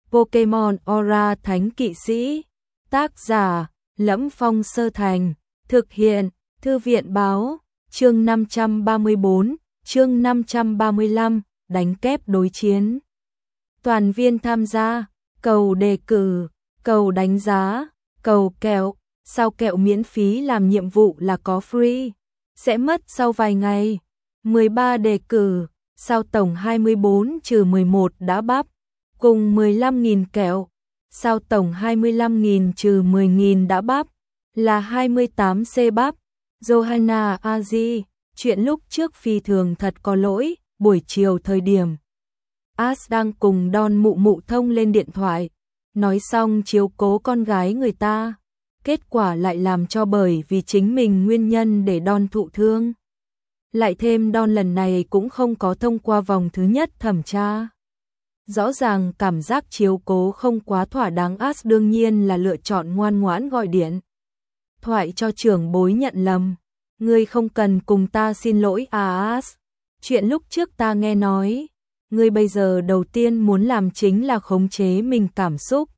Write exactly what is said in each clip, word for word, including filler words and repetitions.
Pokemon Aura Thánh Kỵ Sĩ. Tác giả: Lẫm Phong Sơ Thành. Thực hiện: Thư viện báo. Chương năm trăm ba mươi bốn, chương năm trăm ba mươi lăm, đánh kép đối chiến. Toàn viên tham gia, cầu đề cử, cầu đánh giá, cầu kẹo, sao kẹo miễn phí làm nhiệm vụ là có free, sẽ mất sau vài ngày. mười ba đề cử, sao tổng hai mươi bốn trừ mười một đã bắp, cùng mười lăm nghìn kẹo, sao tổng hai mươi lăm nghìn trừ mười nghìn đã bắp, là hai mươi tám C bắp. Johanna Aji, chuyện lúc trước phi thường thật có lỗi, buổi chiều thời điểm Ash đang cùng Don mụ mụ thông lên điện thoại, nói xong chiếu cố con gái người ta, kết quả lại làm cho bởi vì chính mình nguyên nhân để Don thụ thương. Lại thêm Don lần này cũng không có thông qua vòng thứ nhất thẩm tra. Rõ ràng cảm giác chiếu cố không quá thỏa đáng, Ash đương nhiên là lựa chọn ngoan ngoãn gọi điện thoại cho trưởng bối nhận lầm. Ngươi không cần cùng ta xin lỗi à Ash. Chuyện lúc trước ta nghe nói, ngươi bây giờ đầu tiên muốn làm chính là khống chế mình cảm xúc,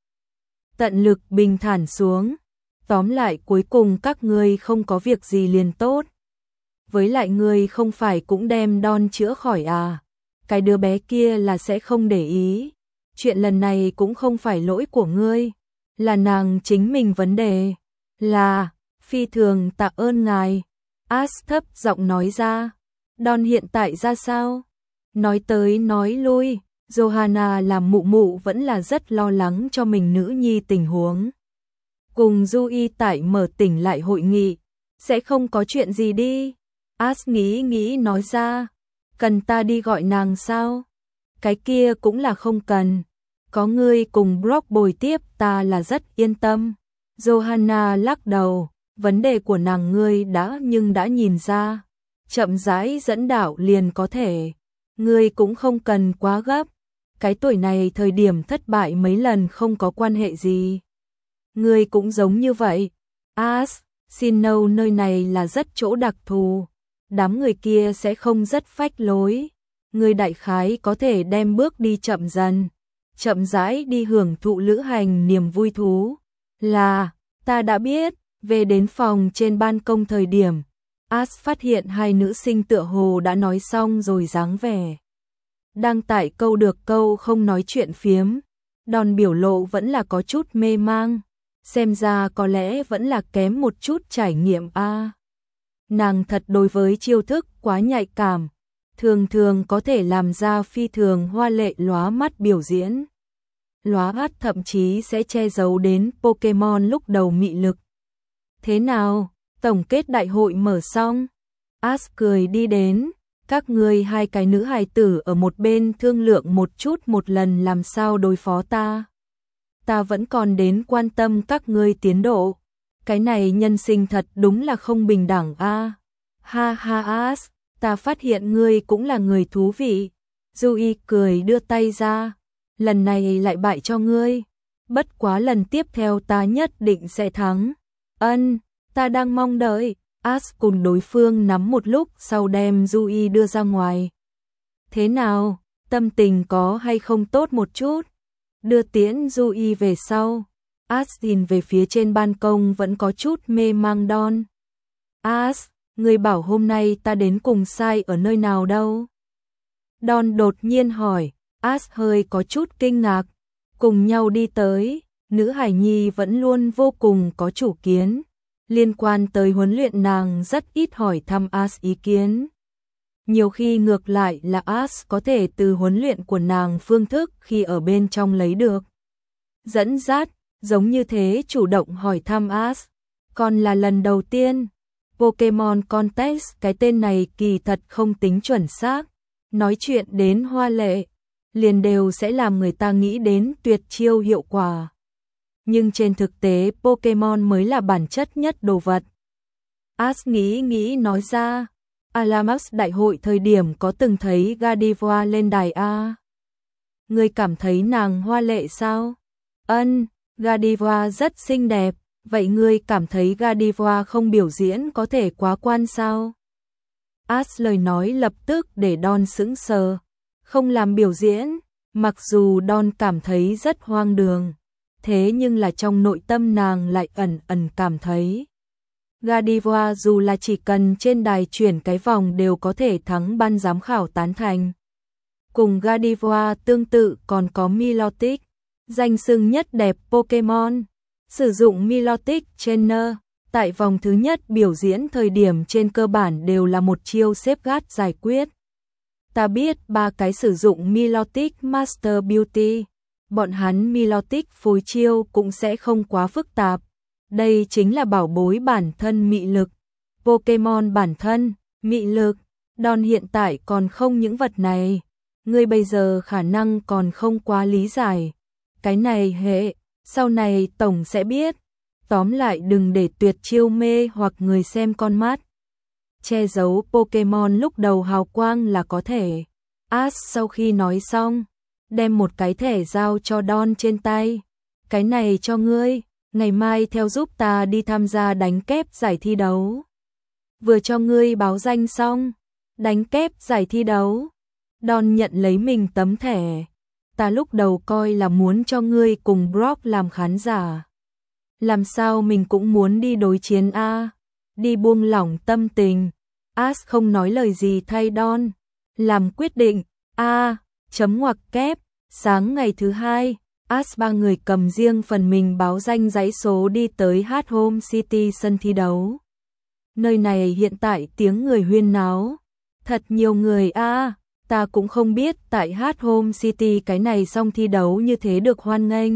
tận lực bình thản xuống. Tóm lại cuối cùng các ngươi không có việc gì liền tốt. Với lại ngươi không phải cũng đem Don chữa khỏi à? Cái đứa bé kia là sẽ không để ý. Chuyện lần này cũng không phải lỗi của ngươi, là nàng chính mình vấn đề. Là, phi thường tạ ơn ngài. Ash thấp giọng nói ra. Don hiện tại ra sao? Nói tới nói lui, Johanna làm mụ mụ vẫn là rất lo lắng cho mình nữ nhi tình huống. Cùng Du Y tại mở tỉnh lại hội nghị, sẽ không có chuyện gì đi. Ash nghĩ nghĩ nói ra. Cần ta đi gọi nàng sao? Cái kia cũng là không cần. Có ngươi cùng Brock bồi tiếp ta là rất yên tâm. Johanna lắc đầu. Vấn đề của nàng ngươi đã nhưng đã nhìn ra. Chậm rãi dẫn đạo liền có thể. Ngươi cũng không cần quá gấp. Cái tuổi này thời điểm thất bại mấy lần không có quan hệ gì. Ngươi cũng giống như vậy. Ash, Sinnoh nơi này là rất chỗ đặc thù. Đám người kia sẽ không rất phách lối. Ngươi đại khái có thể đem bước đi chậm dần, chậm rãi đi hưởng thụ lữ hành niềm vui thú. Là, ta đã biết. Về đến phòng trên ban công thời điểm, Ash phát hiện hai nữ sinh tựa hồ đã nói xong rồi dáng vẻ đang tại câu được câu không nói chuyện phiếm. Don biểu lộ vẫn là có chút mê mang, xem ra có lẽ vẫn là kém một chút trải nghiệm a. À, nàng thật đối với chiêu thức quá nhạy cảm, thường thường có thể làm ra phi thường hoa lệ lóa mắt biểu diễn. Lóa mắt thậm chí sẽ che giấu đến Pokemon lúc đầu mị lực. Thế nào, tổng kết đại hội mở xong. Ash cười đi đến. Các ngươi hai cái nữ hài tử ở một bên thương lượng một chút một lần làm sao đối phó ta. Ta vẫn còn đến quan tâm các ngươi tiến độ. Cái này nhân sinh thật đúng là không bình đẳng a. À, ha ha Ash, ta phát hiện ngươi cũng là người thú vị. Yui cười đưa tay ra. Lần này lại bại cho ngươi. Bất quá lần tiếp theo ta nhất định sẽ thắng. Ân, ta đang mong đợi. Ash cùng đối phương nắm một lúc sau đem Yui đưa ra ngoài. Thế nào, tâm tình có hay không tốt một chút? Đưa tiễn Yui về sau, Ash nhìn về phía trên ban công vẫn có chút mê mang Don. Ash, người bảo hôm nay ta đến cùng sai ở nơi nào đâu? Don đột nhiên hỏi. Ash hơi có chút kinh ngạc. Cùng nhau đi tới, nữ hải nhi vẫn luôn vô cùng có chủ kiến. Liên quan tới huấn luyện nàng rất ít hỏi thăm Ash ý kiến. Nhiều khi ngược lại là Ash có thể từ huấn luyện của nàng phương thức khi ở bên trong lấy được dẫn dắt, giống như thế chủ động hỏi thăm Ash. Còn là lần đầu tiên, Pokemon Contest cái tên này kỳ thật không tính chuẩn xác. Nói chuyện đến hoa lệ, liền đều sẽ làm người ta nghĩ đến tuyệt chiêu hiệu quả. Nhưng trên thực tế Pokemon mới là bản chất nhất đồ vật. Ash nghĩ nghĩ nói ra. Alamax đại hội thời điểm có từng thấy Gardevoir lên đài A. Ngươi cảm thấy nàng hoa lệ sao? Ân, Gardevoir rất xinh đẹp. Vậy ngươi cảm thấy Gardevoir không biểu diễn có thể quá quan sao? Ash lời nói lập tức để Don sững sờ. Không làm biểu diễn? Mặc dù Dawn cảm thấy rất hoang đường, thế nhưng là trong nội tâm nàng lại ẩn ẩn cảm thấy Gardevoir dù là chỉ cần trên đài chuyển cái vòng đều có thể thắng ban giám khảo tán thành. Cùng Gardevoir tương tự còn có Milotic, danh xưng nhất đẹp Pokemon. Sử dụng Milotic Trainer, tại vòng thứ nhất biểu diễn thời điểm trên cơ bản đều là một chiêu xếp gát giải quyết. Ta biết ba cái sử dụng Milotic Master Beauty, bọn hắn Milotic phối chiêu cũng sẽ không quá phức tạp. Đây chính là bảo bối bản thân mị lực. Pokemon bản thân, mị lực, Dawn hiện tại còn không những vật này. Ngươi bây giờ khả năng còn không quá lý giải. Cái này hệ, sau này tổng sẽ biết. Tóm lại đừng để tuyệt chiêu mê hoặc người xem con mắt. Che giấu Pokemon lúc đầu hào quang là có thể. Ash sau khi nói xong, đem một cái thẻ giao cho Dawn trên tay. Cái này cho ngươi, ngày mai theo giúp ta đi tham gia đánh kép giải thi đấu. Vừa cho ngươi báo danh xong, đánh kép giải thi đấu. Dawn nhận lấy mình tấm thẻ. Ta lúc đầu coi là muốn cho ngươi cùng Brock làm khán giả. Làm sao mình cũng muốn đi đối chiến a, đi buông lỏng tâm tình. Ash không nói lời gì thay Dawn, làm quyết định. A, chấm ngoặc kép, sáng ngày thứ hai, Ash ba người cầm riêng phần mình báo danh dãy số đi tới Hát Home City sân thi đấu. Nơi này hiện tại tiếng người huyên náo, thật nhiều người a, ta cũng không biết tại Hát Home City cái này song thi đấu như thế được hoan nghênh.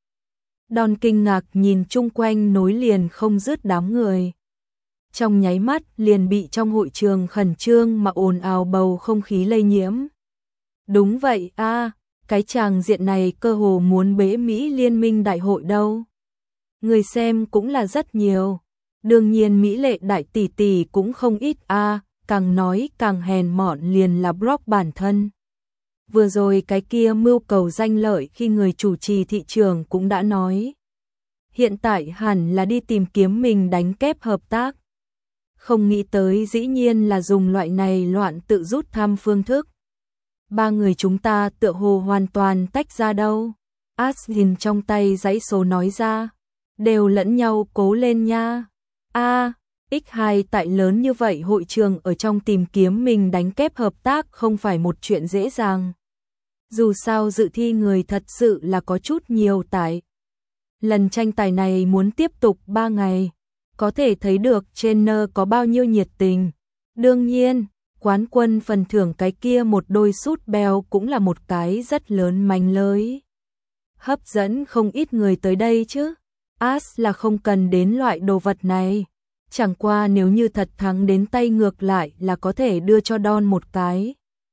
Dawn kinh ngạc nhìn chung quanh nối liền không dứt đám người. Trong nháy mắt liền bị trong hội trường khẩn trương mà ồn ào bầu không khí lây nhiễm. Đúng vậy a, cái tràng diện này cơ hồ muốn bế Mỹ Liên minh đại hội đâu. Người xem cũng là rất nhiều. Đương nhiên Mỹ lệ đại tỷ tỷ cũng không ít a, càng nói càng hèn mọn liền là Brock bản thân. Vừa rồi cái kia mưu cầu danh lợi khi người chủ trì thị trường cũng đã nói. Hiện tại hẳn là đi tìm kiếm mình đánh kép hợp tác. Không nghĩ tới dĩ nhiên là dùng loại này loạn tự rút thăm phương thức. Ba người chúng ta tựa hồ hoàn toàn tách ra đâu. Ash nhìn trong tay dãy số nói ra. Đều lẫn nhau cố lên nha. A, nhân hai tại lớn như vậy hội trường ở trong tìm kiếm mình đánh kép hợp tác không phải một chuyện dễ dàng. Dù sao dự thi người thật sự là có chút nhiều tại. Lần tranh tài này muốn tiếp tục ba ngày. Có thể thấy được trainer có bao nhiêu nhiệt tình. Đương nhiên, quán quân phần thưởng cái kia một đôi sút bèo cũng là một cái rất lớn manh lưới. Hấp dẫn không ít người tới đây chứ. Ash là không cần đến loại đồ vật này. Chẳng qua nếu như thật thắng đến tay ngược lại là có thể đưa cho Dawn một cái.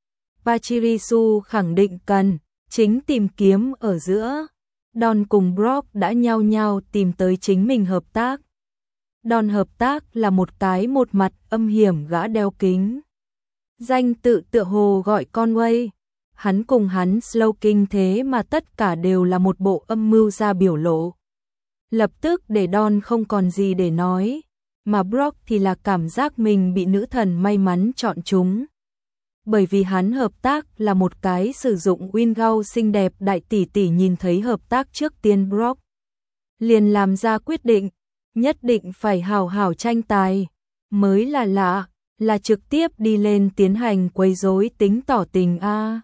Pachirisu khẳng định cần, chính tìm kiếm ở giữa. Dawn cùng Brock đã nhau nhau tìm tới chính mình hợp tác. Dawn hợp tác là một cái một mặt âm hiểm gã đeo kính. Danh tự tựa hồ gọi Conway. Hắn cùng hắn Slowking thế mà tất cả đều là một bộ âm mưu ra biểu lộ. Lập tức để Dawn không còn gì để nói. Mà Brock thì là cảm giác mình bị nữ thần may mắn chọn chúng. Bởi vì hắn hợp tác là một cái sử dụng Wingull xinh đẹp đại tỷ tỷ nhìn thấy hợp tác trước tiên Brock. Liền làm ra quyết định, nhất định phải hào hào tranh tài. Mới là lạ, là trực tiếp đi lên tiến hành quấy rối tính tỏ tình a.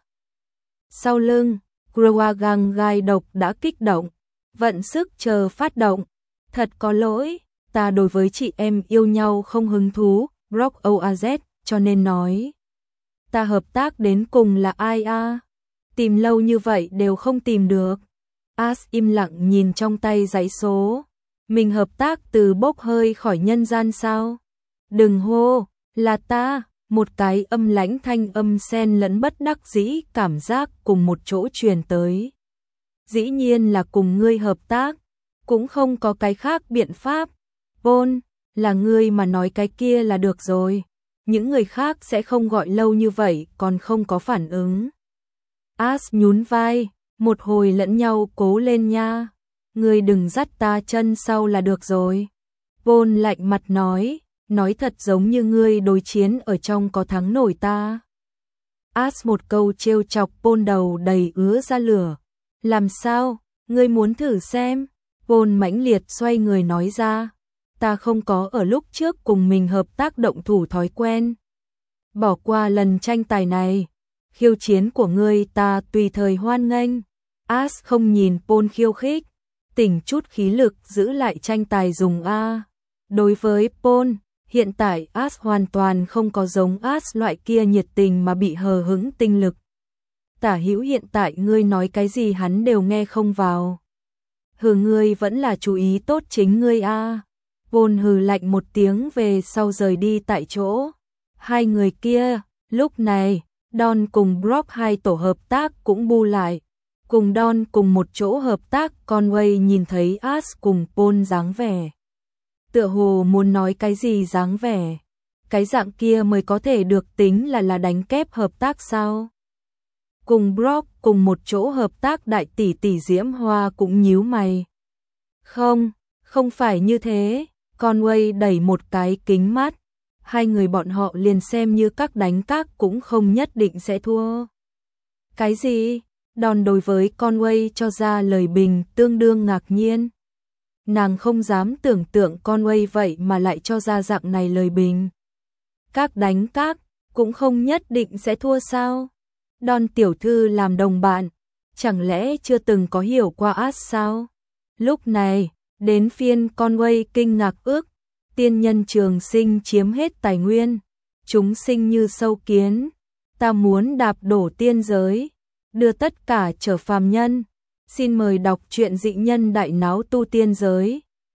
Sau lưng, Croagang gai độc đã kích động, vận sức chờ phát động. Thật có lỗi, ta đối với chị em yêu nhau không hứng thú, Brock o a zét, cho nên nói. Ta hợp tác đến cùng là ai a? Tìm lâu như vậy đều không tìm được. Ash im lặng nhìn trong tay dãy số. Mình hợp tác từ bốc hơi khỏi nhân gian sao? Đừng hô, là ta. Một cái âm lãnh thanh âm xen lẫn bất đắc dĩ cảm giác cùng một chỗ truyền tới. Dĩ nhiên là cùng ngươi hợp tác. Cũng không có cái khác biện pháp. Paul, là ngươi mà nói cái kia là được rồi. Những người khác sẽ không gọi lâu như vậy còn không có phản ứng. Ash nhún vai, một hồi lẫn nhau cố lên nha. Ngươi đừng dắt ta chân sau là được rồi. Paul lạnh mặt nói, nói thật giống như ngươi đối chiến ở trong có thắng nổi ta. As một câu trêu chọc Paul đầu đầy ứa ra lửa. Làm sao, ngươi muốn thử xem? Paul mãnh liệt xoay người nói ra. Ta không có ở lúc trước cùng mình hợp tác động thủ thói quen. Bỏ qua lần tranh tài này. Khiêu chiến của ngươi ta tùy thời hoan nghênh. As không nhìn Paul khiêu khích. Tỉnh chút khí lực giữ lại tranh tài dùng A. Đối với Paul, hiện tại As hoàn toàn không có giống As loại kia nhiệt tình mà bị hờ hững tinh lực. Tả Hữu hiện tại ngươi nói cái gì hắn đều nghe không vào. Hừ, ngươi vẫn là chú ý tốt chính ngươi a. Paul hừ lạnh một tiếng về sau rời đi tại chỗ. Hai người kia, lúc này, Don cùng Brock hai tổ hợp tác cũng bu lại. Cùng Don cùng một chỗ hợp tác, Conway nhìn thấy As cùng Paul dáng vẻ. Tựa hồ muốn nói cái gì dáng vẻ. Cái dạng kia mới có thể được tính là là đánh kép hợp tác sao? Cùng Brock cùng một chỗ hợp tác đại tỷ tỷ Diễm Hoa cũng nhíu mày. Không, không phải như thế. Conway đẩy một cái kính mắt. Hai người bọn họ liền xem như các đánh các cũng không nhất định sẽ thua. Cái gì? Đòn đối với Conway cho ra lời bình tương đương ngạc nhiên. Nàng không dám tưởng tượng Conway vậy mà lại cho ra dạng này lời bình. Các đánh các cũng không nhất định sẽ thua sao? Don tiểu thư làm đồng bạn, chẳng lẽ chưa từng có hiểu qua As sao? Lúc này, đến phiên Conway kinh ngạc ước, tiên nhân trường sinh chiếm hết tài nguyên, chúng sinh như sâu kiến, ta muốn đạp đổ tiên giới, đưa tất cả trở phàm nhân. Xin mời đọc truyện Dị Nhân Đại Náo Tu Tiên Giới.